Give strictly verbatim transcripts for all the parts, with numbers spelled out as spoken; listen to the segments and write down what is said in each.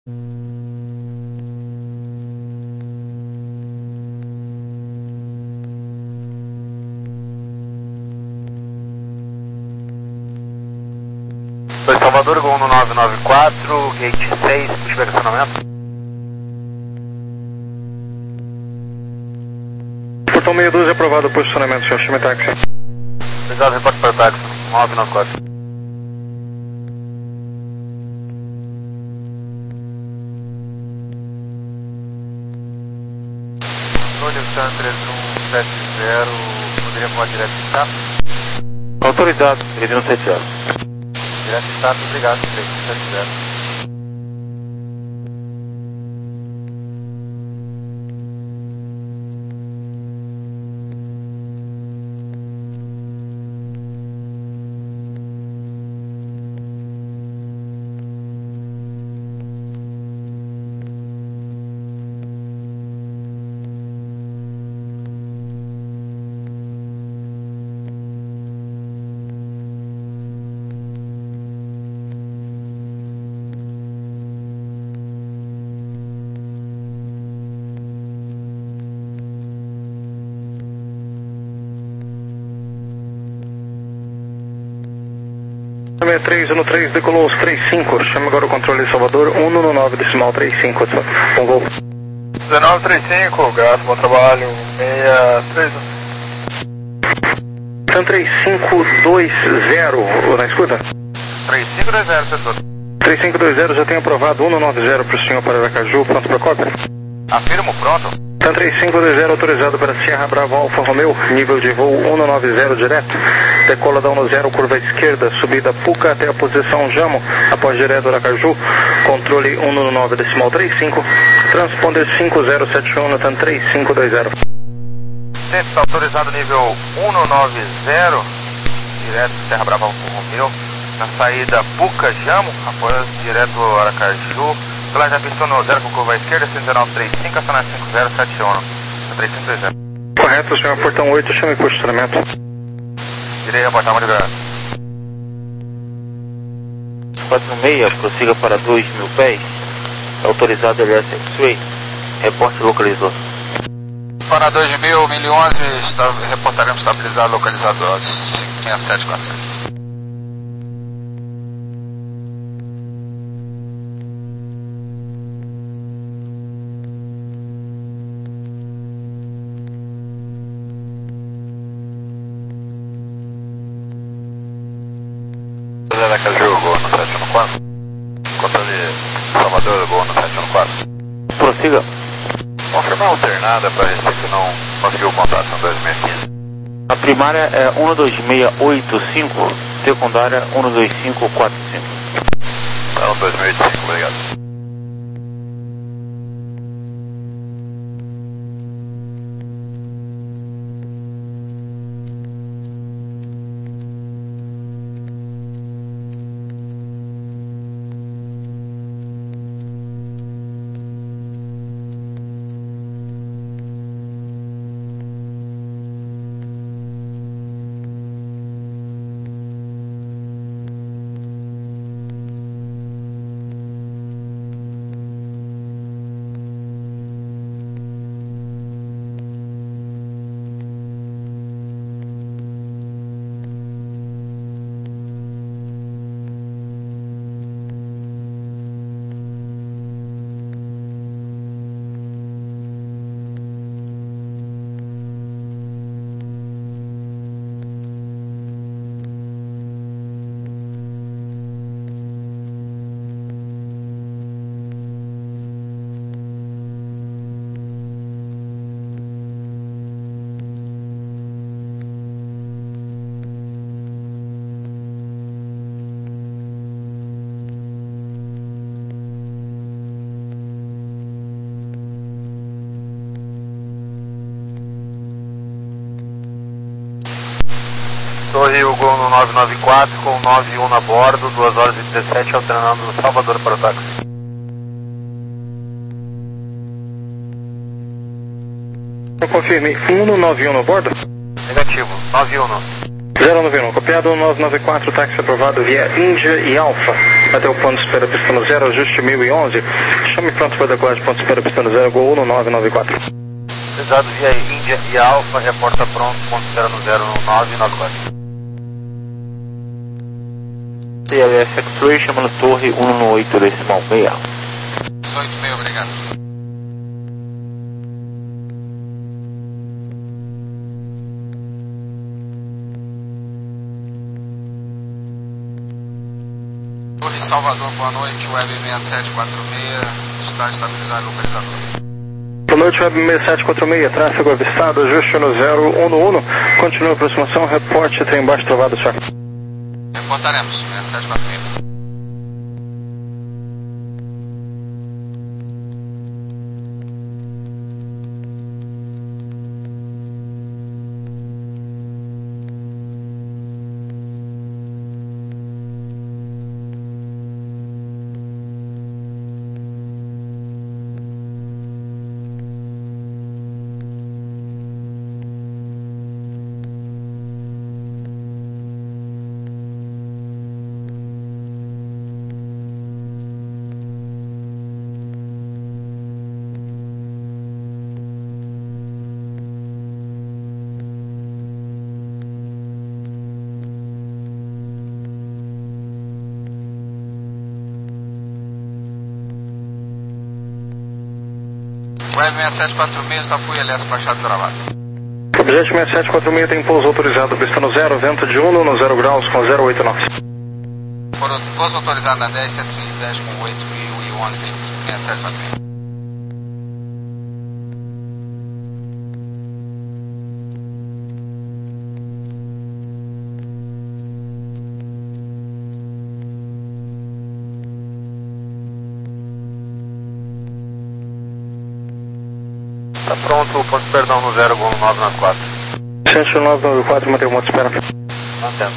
Foi Salvador, Gol no nove nove quatro, gate seis, puxback acionamento. Portão meia dúzia aprovado o posicionamento, senhor, chame táxi. Obrigado, reporte para o táxi, nove nove quatro. Controle três um sete zero, poderia voar direto em status? Autorizado, três um sete zero. Direto em status, obrigado, três um sete zero. sessenta e três, um três, decolou os trinta e cinco, chama agora o controle de Salvador, um no nove decimal trinta e cinco, bom voo. dezenove trinta e cinco, graças, bom trabalho, seis três um. três cinco dois zero, na escuta? três cinco dois zero, setor. três cinco dois zero, já tem aprovado, um no nove zero para o senhor para Aracaju, pronto para cópia? Afirmo, pronto. Tan três cinco dois zero, autorizado para Sierra Bravo Alfa Romeo, nível de voo um no nove zero direto, decola da um no zero, curva esquerda, subida Puca até a posição Jamo, após direto Aracaju, controle um no nove decimal trinta e cinco, transponder cinco zero sete um, Tan três cinco dois zero. Centro está autorizado nível um no nove zero, direto Sierra Bravo Alfa Romeo, na saída Puca Jamo, após direto Aracaju, pela já pista no zero com curva esquerda, cento e dezenove trinta e cinco, acionar cinco zero sete um, três cinco dois zero. Correto, senhor, portão oito, chame posicionamento. Irei reportar, muito obrigado. quatro seis, prossiga para dois mil pés, autorizado L S X-Way, reporte localizador. Para dois mil, mil e onze, está, reportaremos estabilizado localizador cinco seis sete quatro sete. Aracaju, Gol no sete um quatro. Controle Salvador, Gol no sete um quatro. Prossiga. Confirmar alternada para Recife, não conseguiu o contato, são dois mil e quinze. A primária é um dois seis oito cinco, secundária um dois cinco quatro cinco. Então, dois mil e cinco, obrigado. Torre o Gol no nove nove quatro com nove um na bordo, duas horas e dezessete, alternando no Salvador para o táxi. Eu confirmei, um no nove um no bordo? Negativo, nove um no. zero nove um, copiado nove nove quatro, táxi aprovado via Índia e Alfa. até o ponto de espera pista no zero, ajuste mil e onze. Chame pronto para decolagem, ponto de espera pista no zero, Gol um nove nove quatro. Autorizado via Índia e Alfa, reporta pronto, ponto de espera no zero nove nove quatro. C L S X-Ray chamando torre um um oito decimal seis. oito seis, obrigado. Torre Salvador, boa noite, Web seis sete quatro seis, está estabilizado o localizador. Boa noite, Web seis sete quatro seis, tráfego avistado, ajuste no zero um um, continua a aproximação, reporte, trem baixo travado, senhor. Reportaremos, seis sete quatro seis. Web seis sete quatro seis, da F U I L S baixado gravado. Objeto seis sete quatro seis tem pouso autorizado, pista no zero, vento de um no zero graus com zero oito nove. Pouso autorizado na dez, cento e dez com oito e onze, seis sete quatro seis. Tá pronto o ponto de perdão no zero nove nove quatro. cento e nove nove quatro, mantém o modo de espera. Mantendo.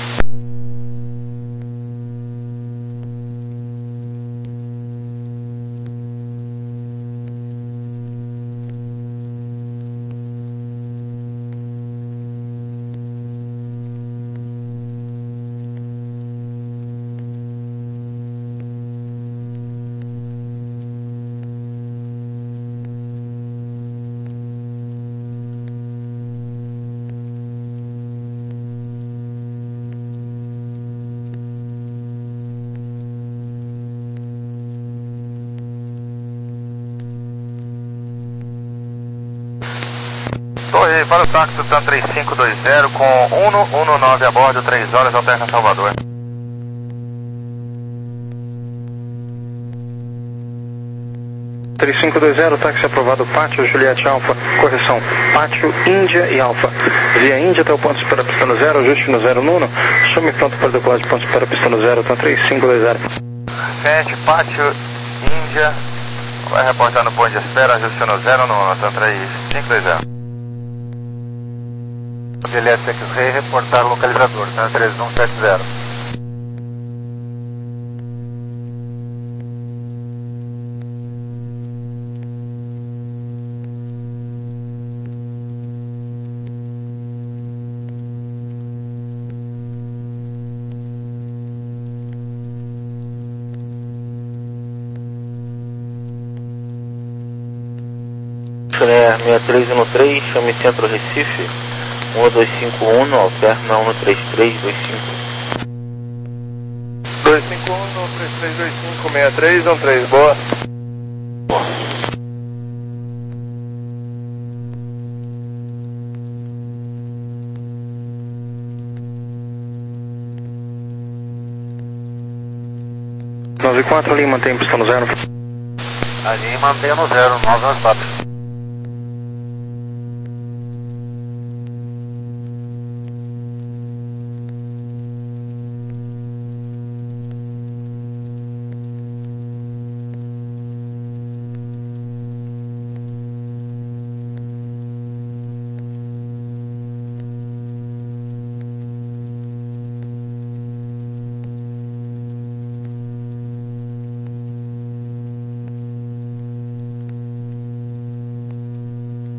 Torre para o táxi TAM três cinco dois zero com um um nove a bordo, três horas, alterna Salvador. três cinco dois zero, táxi aprovado, Pátio Juliette Alfa, correção, Pátio Índia e Alfa. Via Índia até o ponto de espera pista no zero, ajuste no zero nono, chame pronto para decolagem, ponto de espera pista no zero, TAM três cinco dois zero. sete, Pátio Índia, vai reportar no ponto de espera, ajuste no zero nono, TAM três cinco dois zero. G L S X-Ray, reportar localizador, TAM três um sete zero. seis três um três, chame Centro Recife, um dois cinco um, alterna um três três dois cinco. dois cinco um, três três dois cinco, seis três um três, boa. nove quatro, ali mantém pista no zero. Ali mantém no zero, nove nove quatro.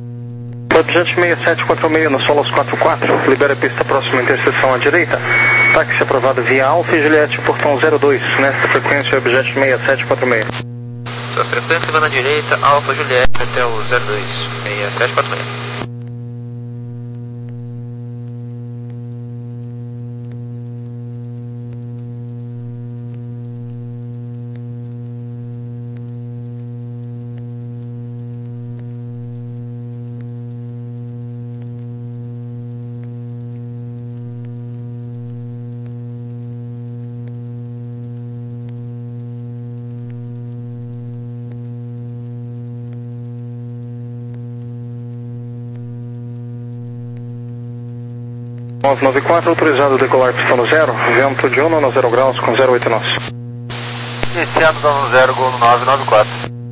Objeto seis sete quatro seis no Solos quatro quatro, libera a pista próxima interseção à direita. Táxi aprovado via Alfa e Juliette, portão zero dois, nesta frequência objeto seis sete quatro seis. Sua frequência vai na direita, Alfa Juliette até o zero dois, seis sete quatro seis. nove nove quatro, autorizado a decolar pistão no zero, vento de um no zero graus com zero oito nós. Iniciando dano zero, gol no nove nove quatro.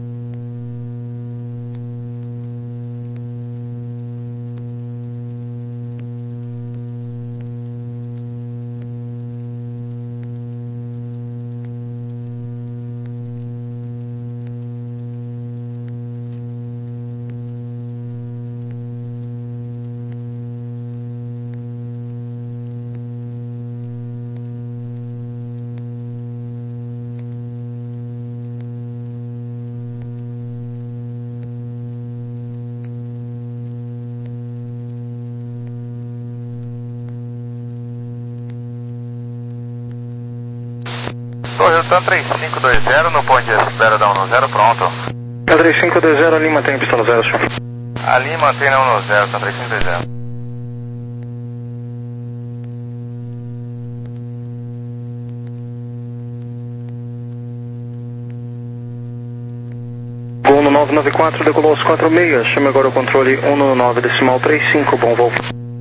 Hilton três cinco dois zero no ponto de espera da um no zero, pronto. três cinco dois zero, ali mantém pistão no zero, senhor. Ali mantém na um no zero, tá três cinco dois zero. Gol no nove nove quatro, decolou aos quatro seis, chame agora o controle um no nove decimal três cinco, bom voo.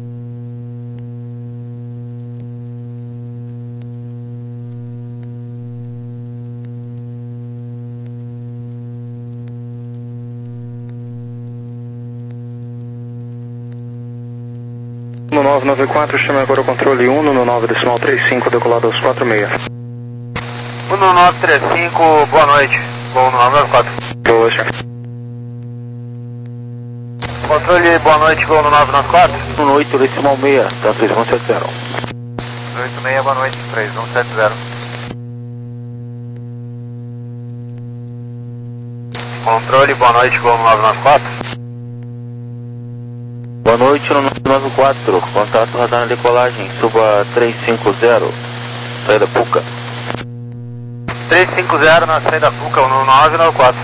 No nove nove quatro, chame agora o controle um no nove decimal três cinco, decolado aos quatro seis. um no nove três cinco, boa noite. Gol no nove nove quatro. Boa, senhor. Controle, boa noite, gol no nove nove quatro. um no oito decimal seis, tá três um sete zero. oito seis, boa noite, três um sete zero. Controle, boa noite, gol no nove nove quatro. Boa noite, no nove nove quatro, contato radar na decolagem, suba três cinco zero, saída Puca. três cinco zero na saída Puca, no nove nove quatro.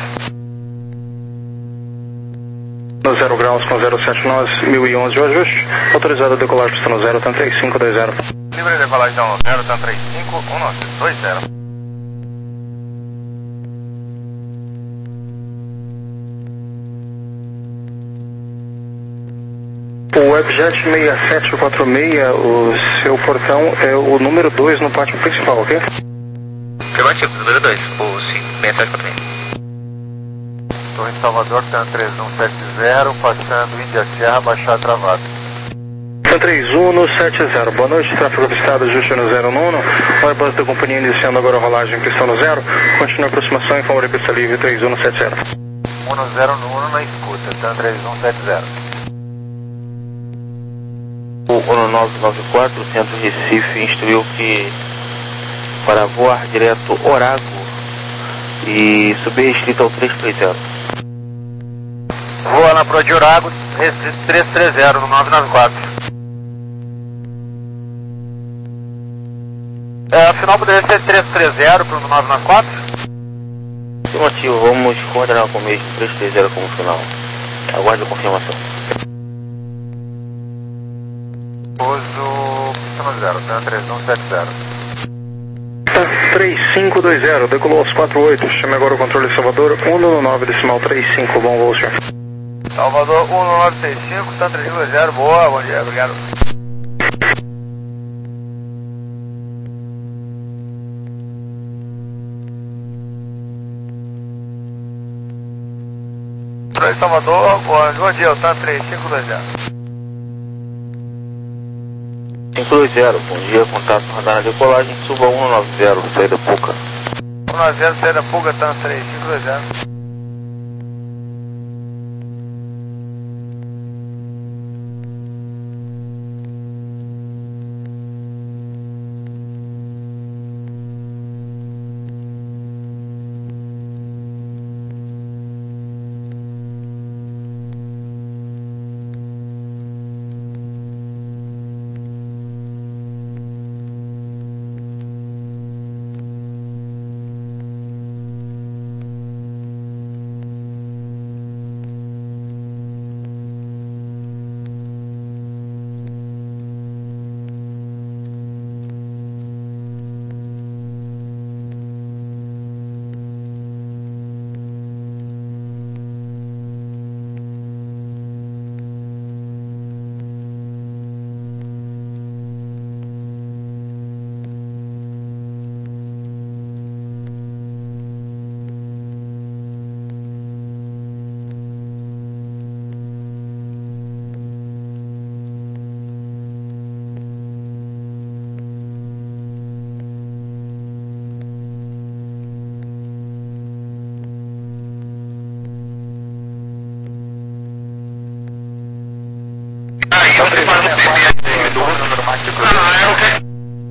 No zero graus com zero sete nós, mil e onze o ajuste, autorizado a decolar pistão no zero, três cinco dois zero. Livre de decolagem da um no zero, três cinco um nove dois zero. O Webjet seis sete quatro seis, o seu portão é o número dois no pátio principal, ok? Afirmativo, número dois, o seis sete quatro seis. Torre de Salvador, TAM três um sete zero, passando Índia Serra, baixar travado. TAM três um no sete zero, boa noite, tráfego avistado, ajuste no zero no um, o Airbus da companhia iniciando agora a rolagem, pistão no zero, continua a aproximação em favor de pista livre, três um no sete zero. um no zero no um na escuta, TAM três um sete zero. O um nove nove quatro, Centro Recife, instruiu que para voar direto Orago e subir restrito ao três três zero. Voa na Pro de Orago, restrito três três zero no nove nove quatro. É, afinal poderia ser três três zero para o nove nove quatro? Afirmativo, vamos coordenar com o mesmo três três zero como final. Aguarde a confirmação. Pouso pistão zero, TAM três um sete zero. três cinco dois zero, decolou aos quatro oito, chame agora o controle Salvador, um no nove decimal três cinco, bom voo, senhor. Salvador um no nove seis cinco, TAM três dois zero, boa, bom dia, obrigado. Controle Salvador, bom dia, TAM três cinco dois zero. cinco dois zero, bom dia, contato radar na decolagem, suba um nove zero, saída Puca. um nove zero, saída Puca, TAM três cinco dois zero. táxi, inclusive.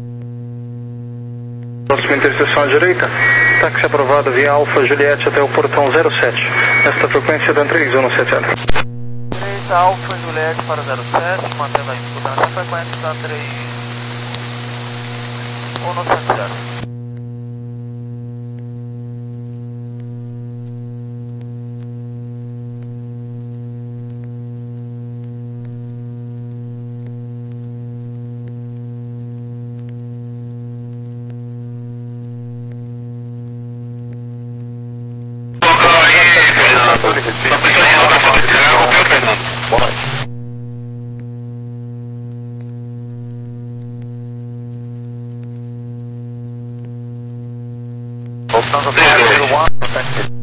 Próxima interseção à direita. Táxi aprovado via Alfa Juliette até o portão zero sete. Esta frequência da três um sete zero. Direita Alfa Juliette para zero sete, mantendo a escuta nessa frequência da três um sete zero. Voltando para o zero um,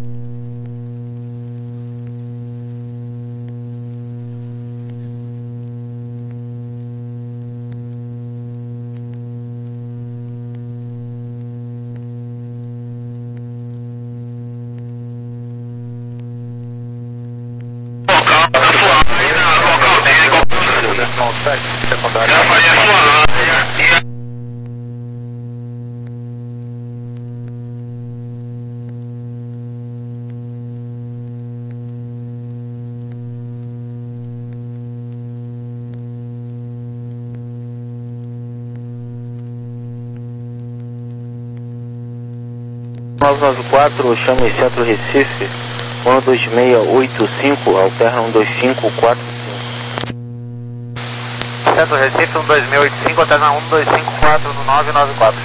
nove nove quatro, chame Centro Recife, um dois seis oito cinco, alterna um dois cinco quatro cinco. Centro Recife, um dois seis oito cinco, alterna um dois cinco quatro no nove nove quatro.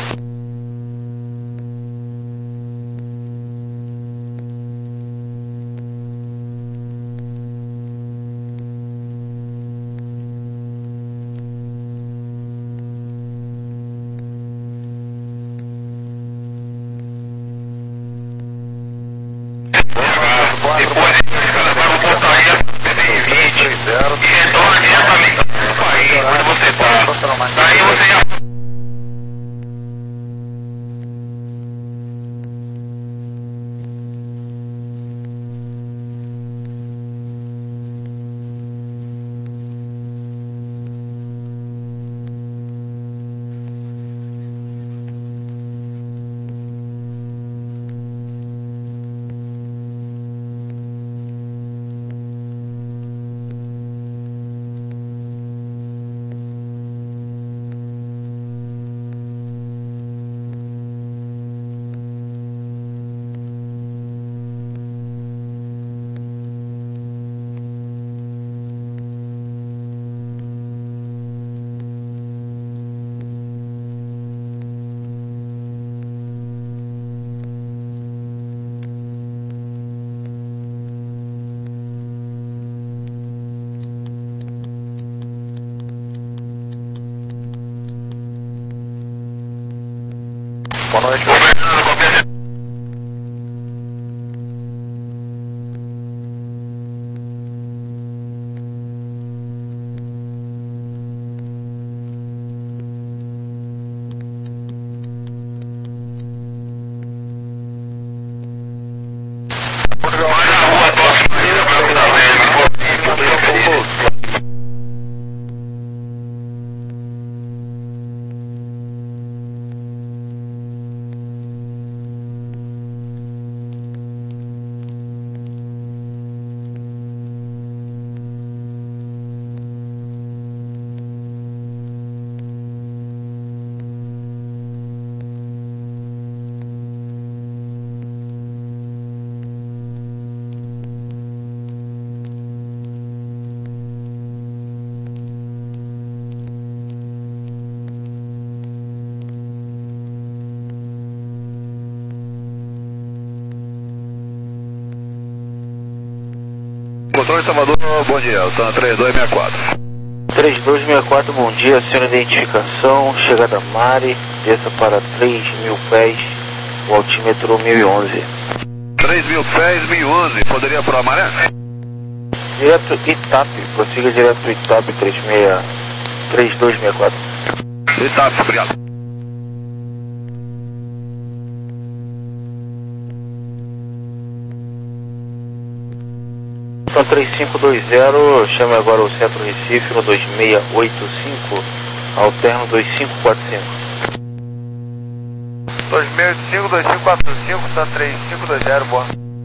Boa noite. Controle Salvador, bom dia, eu sou na três dois seis quatro. três dois seis quatro, bom dia, senhor identificação, chegada Mari, desça para três mil pés, o altímetro mil e onze. três mil pés, mil e onze, poderia para a maré? Direto Itap, prossiga direto Itap três dois seis quatro. Itap, obrigado. Então três cinco dois zero, chame agora o Centro Recife no dois seis oito cinco, Alterno dois cinco quatro cinco. dois seis cinco, dois cinco quatro cinco, tá três cinco dois zero, boa.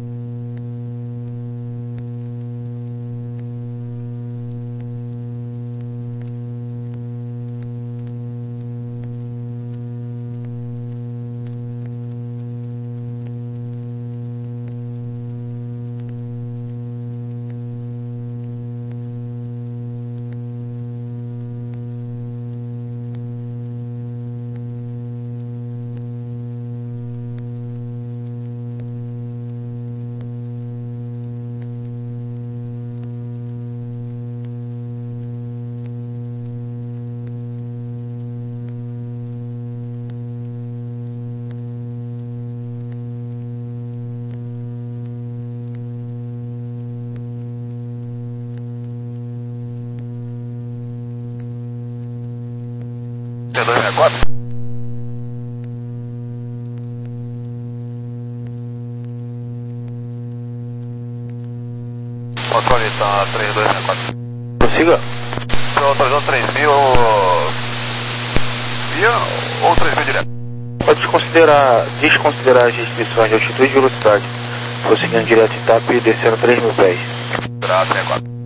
dois seis quatro. Controle, tá três dois seis quatro. Prossiga. Senhor autorizou três mil via ou três mil direto? Pode desconsiderar, desconsiderar as restrições de altitude e velocidade. Prosseguindo direto em TAP e descendo três mil pés. Tá, três quatro.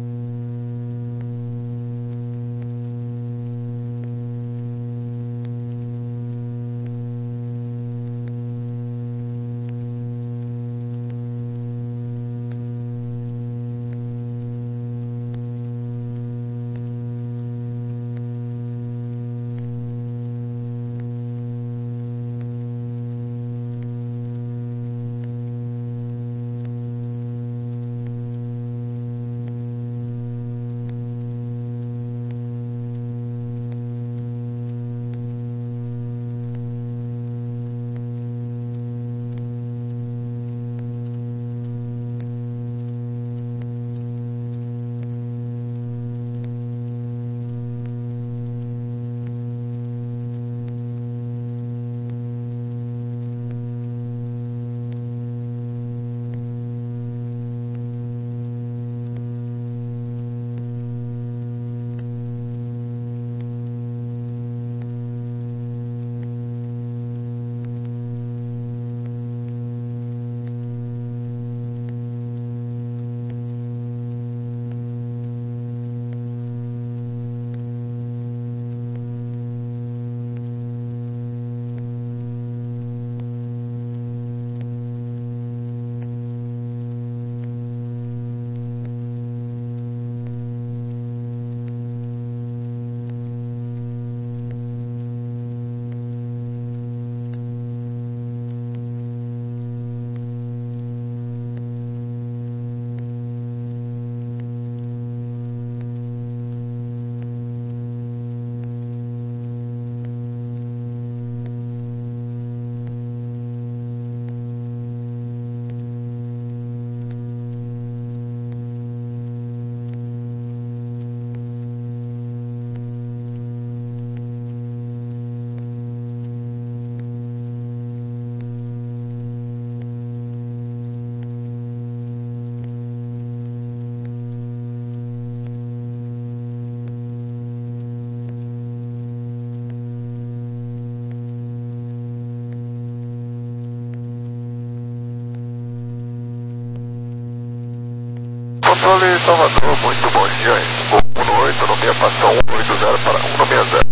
Controle Salvador, muito bom dia, um no oito, no meia passa um oito zero para um no meia zero.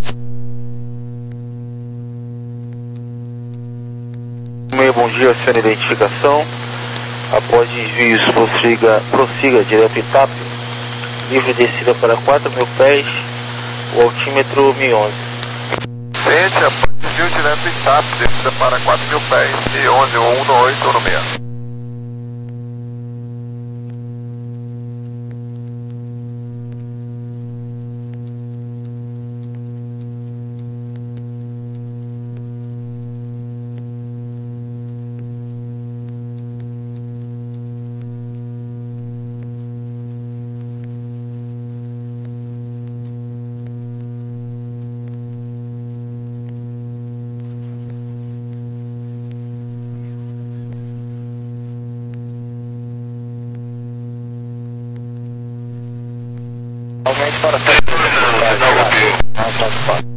Meio bom dia, sendo identificação. Após desvios, prossiga, prossiga direto em TAP. Nível de descida para quatro mil pés, o altímetro mil e onze. Frente, após desvio direto em TAP, descida para quatro mil pés, mil e onze, um no oito, um no meia. Aumente para cento e trinta.